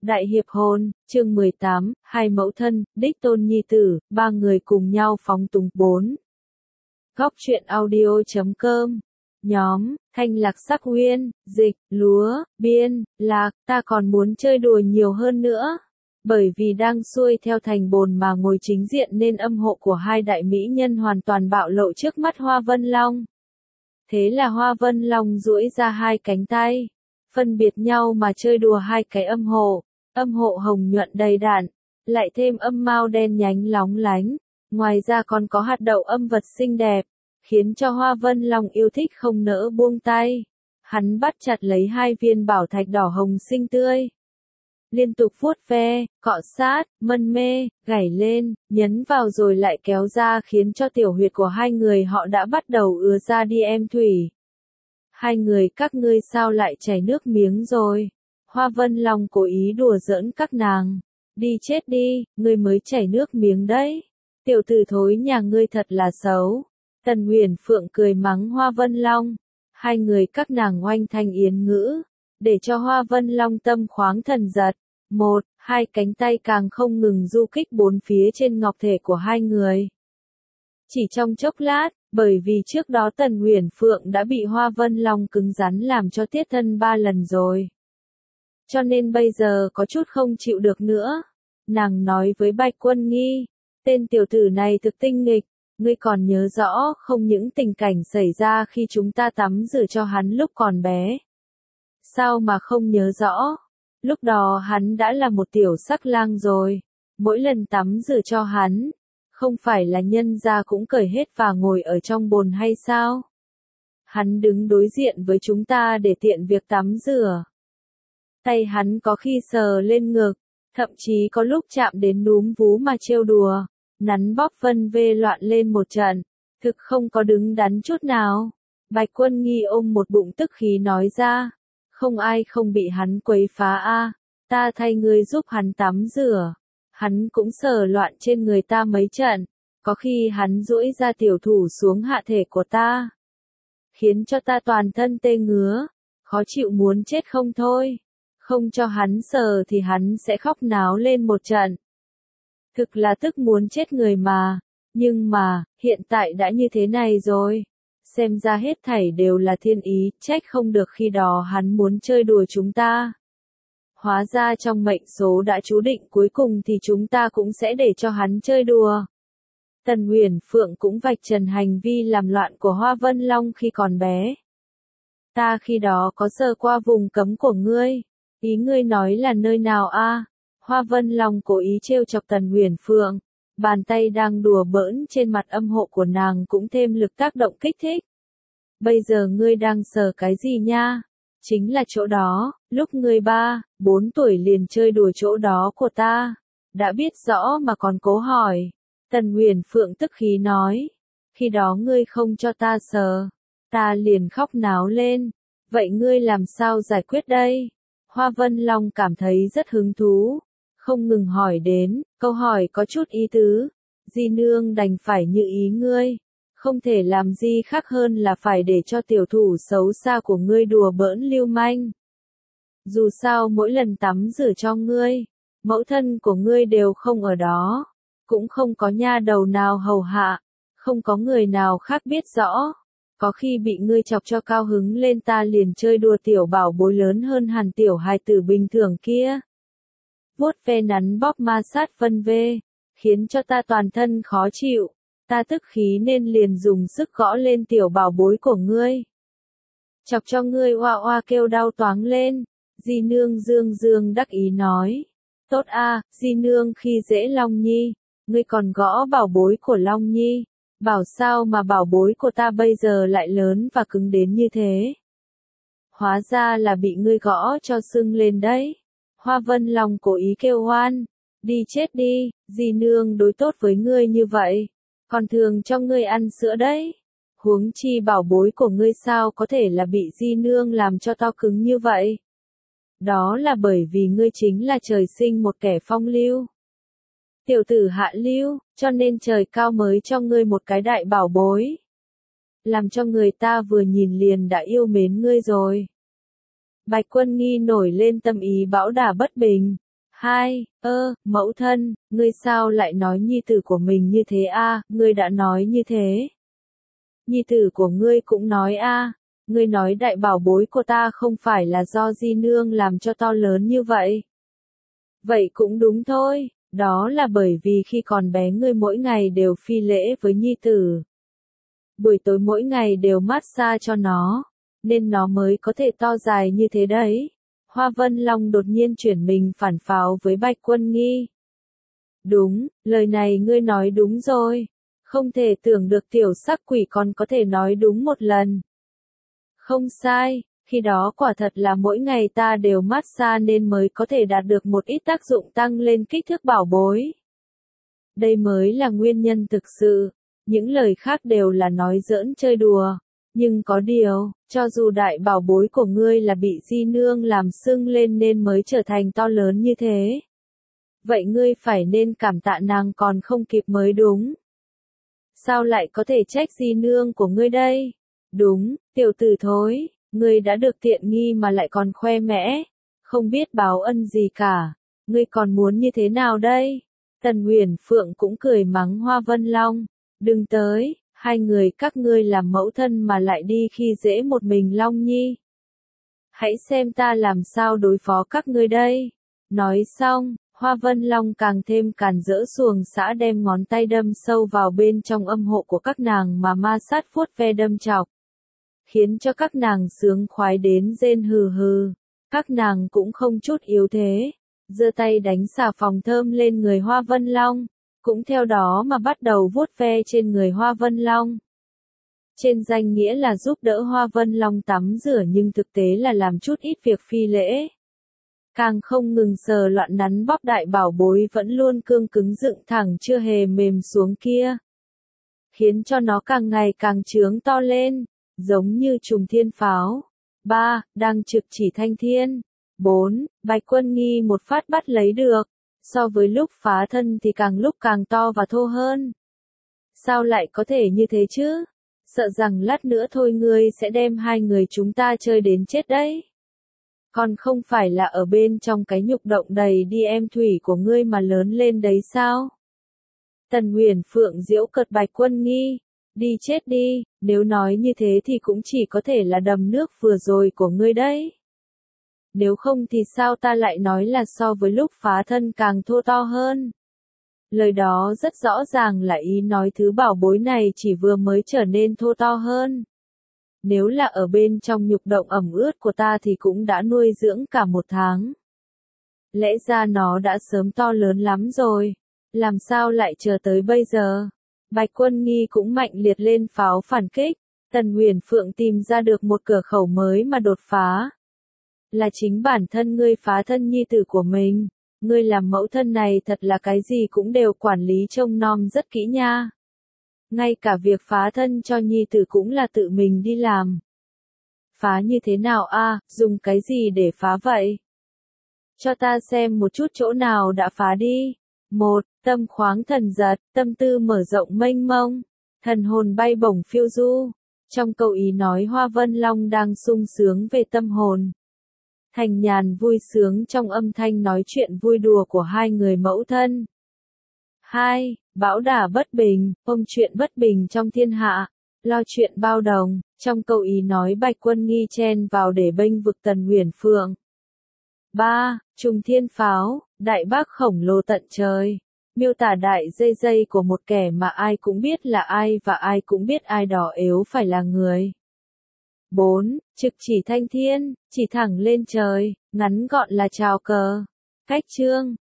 Đại hiệp hôn, chương 18, hai mẫu thân, đích tôn nhi tử, ba người cùng nhau phóng túng 4. Góc truyện audio.com. Nhóm, Thanh Lạc Sắc Uyên, Dịch, Lúa, Biên, Lạc, ta còn muốn chơi đùa nhiều hơn nữa. Bởi vì đang xuôi theo thành bồn mà ngồi chính diện nên âm hộ của hai đại mỹ nhân hoàn toàn bạo lộ trước mắt Hoa Vân Long. Thế là Hoa Vân Long duỗi ra hai cánh tay, phân biệt nhau mà chơi đùa hai cái âm hộ hồng nhuận đầy đặn, lại thêm âm mao đen nhánh lóng lánh, ngoài ra còn có hạt đậu âm vật xinh đẹp, khiến cho Hoa Vân Long yêu thích không nỡ buông tay. Hắn bắt chặt lấy hai viên bảo thạch đỏ hồng xinh tươi, liên tục vuốt ve, cọ sát, mân mê, gảy lên, nhấn vào rồi lại kéo ra khiến cho tiểu huyệt của hai người họ đã bắt đầu ứa ra đi em thủy. Hai người các ngươi sao lại chảy nước miếng rồi? Hoa Vân Long cố ý đùa giỡn các nàng. Đi chết đi, ngươi mới chảy nước miếng đấy. Tiểu tử thối nhà ngươi thật là xấu. Tần Uyển Phượng cười mắng Hoa Vân Long. Hai người các nàng oanh thanh yến ngữ, để cho Hoa Vân Long tâm khoáng thần giật. Hai cánh tay càng không ngừng du kích bốn phía trên ngọc thể của hai người. Chỉ trong chốc lát, bởi vì trước đó Tần Uyển Phượng đã bị Hoa Vân Long cứng rắn làm cho tiết thân 3 lần rồi. Cho nên bây giờ có chút không chịu được nữa. Nàng nói với Bạch Quân Nghi, tên tiểu tử này thực tinh nghịch, ngươi còn nhớ rõ không những tình cảnh xảy ra khi chúng ta tắm rửa cho hắn lúc còn bé. Sao mà không nhớ rõ? Lúc đó hắn đã là một tiểu sắc lang rồi. Mỗi lần tắm rửa cho hắn, không phải là nhân gia cũng cởi hết và ngồi ở trong bồn hay sao? Hắn đứng đối diện với chúng ta để tiện việc tắm rửa. Tay hắn có khi sờ lên ngực, thậm chí có lúc chạm đến núm vú mà trêu đùa, nắn bóp vân vê loạn lên một trận, thực không có đứng đắn chút nào. Bạch Quân Nghi ôm một bụng tức khí nói ra, không ai không bị hắn quấy phá a, ta thay ngươi giúp hắn tắm rửa. Hắn cũng sờ loạn trên người ta mấy trận, có khi hắn duỗi ra tiểu thủ xuống hạ thể của ta, khiến cho ta toàn thân tê ngứa, khó chịu muốn chết không thôi. Không cho hắn sờ thì hắn sẽ khóc náo lên một trận. Thực là tức muốn chết người mà, nhưng mà, hiện tại đã như thế này rồi. Xem ra hết thảy đều là thiên ý, trách không được khi đó hắn muốn chơi đùa chúng ta. Hóa ra trong mệnh số đã chú định cuối cùng thì chúng ta cũng sẽ để cho hắn chơi đùa. Tần Uyển Phượng cũng vạch trần hành vi làm loạn của Hoa Vân Long khi còn bé. Ta khi đó có sờ qua vùng cấm của ngươi. Ý ngươi nói là nơi nào a? Hoa Vân Long cố ý trêu chọc Tần Uyển Phượng. Bàn tay đang đùa bỡn trên mặt âm hộ của nàng cũng thêm lực tác động kích thích. Bây giờ ngươi đang sờ cái gì nha? Chính là chỗ đó, lúc ngươi 3, 4 tuổi liền chơi đùa chỗ đó của ta. Đã biết rõ mà còn cố hỏi. Tần Uyển Phượng tức khí nói. Khi đó ngươi không cho ta sờ. Ta liền khóc náo lên. Vậy ngươi làm sao giải quyết đây? Hoa Vân Long cảm thấy rất hứng thú. Không ngừng hỏi đến, câu hỏi có chút ý tứ. Di nương đành phải như ý ngươi. Không thể làm gì khác hơn là phải để cho tiểu thủ xấu xa của ngươi đùa bỡn lưu manh. Dù sao mỗi lần tắm rửa cho ngươi, mẫu thân của ngươi đều không ở đó. Cũng không có nha đầu nào hầu hạ. Không có người nào khác biết rõ. Có khi bị ngươi chọc cho cao hứng lên ta liền chơi đùa tiểu bảo bối lớn hơn hẳn tiểu hài tử bình thường kia. Vuốt ve nắn bóp ma sát vân vê, khiến cho ta toàn thân khó chịu. Ta tức khí nên liền dùng sức gõ lên tiểu bảo bối của ngươi. Chọc cho ngươi oa oa kêu đau toáng lên. Di nương dương dương đắc ý nói. Tốt a, Di nương khi dễ Long Nhi, ngươi còn gõ bảo bối của Long Nhi. Bảo sao mà bảo bối của ta bây giờ lại lớn và cứng đến như thế. Hóa ra là bị ngươi gõ cho sưng lên đấy. Hoa Vân Long cố ý kêu oan. Đi chết đi, Di nương đối tốt với ngươi như vậy. Còn thường cho ngươi ăn sữa đấy. Huống chi bảo bối của ngươi sao có thể là bị Di nương làm cho to cứng như vậy. Đó là bởi vì ngươi chính là trời sinh một kẻ phong lưu. Tiểu tử hạ lưu, cho nên trời cao mới cho ngươi một cái đại bảo bối. Làm cho người ta vừa nhìn liền đã yêu mến ngươi rồi. Bạch Quân Nghi nổi lên tâm ý bão đả bất bình. 2. Mẫu thân, ngươi sao lại nói nhi tử của mình như thế a? Ngươi đã nói như thế. Nhi tử của ngươi cũng nói a. Ngươi nói đại bảo bối của ta không phải là do di nương làm cho to lớn như vậy. Vậy cũng đúng thôi, đó là bởi vì khi còn bé ngươi mỗi ngày đều phi lễ với nhi tử. Buổi tối mỗi ngày đều massage cho nó, nên nó mới có thể to dài như thế đấy. Hoa Vân Long đột nhiên chuyển mình phản pháo với Bạch Quân Nghi. Đúng, lời này ngươi nói đúng rồi. Không thể tưởng được tiểu sắc quỷ còn có thể nói đúng một lần. Không sai, khi đó quả thật là mỗi ngày ta đều massage nên mới có thể đạt được một ít tác dụng tăng lên kích thước bảo bối. Đây mới là nguyên nhân thực sự, những lời khác đều là nói giỡn chơi đùa. Nhưng có điều, cho dù đại bảo bối của ngươi là bị di nương làm sưng lên nên mới trở thành to lớn như thế. Vậy ngươi phải nên cảm tạ nàng còn không kịp mới đúng. Sao lại có thể trách di nương của ngươi đây? Đúng, tiểu tử thối, ngươi đã được tiện nghi mà lại còn khoe mẽ, không biết báo ân gì cả, ngươi còn muốn như thế nào đây? Tần Uyển Phượng cũng cười mắng Hoa Vân Long, đừng tới, hai người các ngươi làm mẫu thân mà lại đi khi dễ một mình Long Nhi. Hãy xem ta làm sao đối phó các ngươi đây. Nói xong, Hoa Vân Long càng thêm càn rỡ xuồng xã đem ngón tay đâm sâu vào bên trong âm hộ của các nàng mà ma sát vuốt ve đâm chọc. Khiến cho các nàng sướng khoái đến rên hừ hừ. Các nàng cũng không chút yếu thế. Giơ tay đánh xà phòng thơm lên người Hoa Vân Long. Cũng theo đó mà bắt đầu vuốt ve trên người Hoa Vân Long. Trên danh nghĩa là giúp đỡ Hoa Vân Long tắm rửa nhưng thực tế là làm chút ít việc phi lễ. Càng không ngừng sờ loạn nắn bóp đại bảo bối vẫn luôn cương cứng dựng thẳng chưa hề mềm xuống kia. Khiến cho nó càng ngày càng trướng to lên, giống như trùng thiên pháo. 3. Đang trực chỉ thanh thiên. 4. Bạch Quân Nghi một phát bắt lấy được. So với lúc phá thân thì càng lúc càng to và thô hơn. Sao lại có thể như thế chứ? Sợ rằng lát nữa thôi ngươi sẽ đem hai người chúng ta chơi đến chết đấy. Còn không phải là ở bên trong cái nhục động đầy đi em thủy của ngươi mà lớn lên đấy sao? Tần Uyển Phượng giễu cợt Bạch Quân Nghi. Đi chết đi, nếu nói như thế thì cũng chỉ có thể là đầm nước vừa rồi của ngươi đấy. Nếu không thì sao ta lại nói là so với lúc phá thân càng thô to hơn. Lời đó rất rõ ràng là ý nói thứ bảo bối này chỉ vừa mới trở nên thô to hơn. Nếu là ở bên trong nhục động ẩm ướt của ta thì cũng đã nuôi dưỡng cả một tháng. Lẽ ra nó đã sớm to lớn lắm rồi. Làm sao lại chờ tới bây giờ? Bạch Quân Nghi cũng mạnh liệt lên pháo phản kích. Tần Uyển Phượng tìm ra được một cửa khẩu mới mà đột phá. Là chính bản thân ngươi phá thân nhi tử của mình. Ngươi làm mẫu thân này thật là cái gì cũng đều quản lý trông nom rất kỹ nha. Ngay cả việc phá thân cho nhi tử cũng là tự mình đi làm. Phá như thế nào a? Dùng cái gì để phá vậy? Cho ta xem một chút chỗ nào đã phá đi. 1. Tâm khoáng thần giật, tâm tư mở rộng mênh mông, thần hồn bay bổng phiêu du. Trong câu ý nói Hoa Vân Long đang sung sướng về tâm hồn. Thành nhàn vui sướng trong âm thanh nói chuyện vui đùa của hai người mẫu thân. 2. Bão đả bất bình, ôm chuyện bất bình trong thiên hạ, lo chuyện bao đồng. Trong câu ý nói Bạch Quân Nghi chen vào để bênh vực Tần Uyển Phượng. 3. Trùng thiên pháo, đại bác khổng lồ tận trời. Miêu tả đại dây dây của một kẻ mà ai cũng biết là ai và ai cũng biết ai đó yếu phải là người. 4. Trực chỉ thanh thiên, chỉ thẳng lên trời, ngắn gọn là chào cờ. Cách chương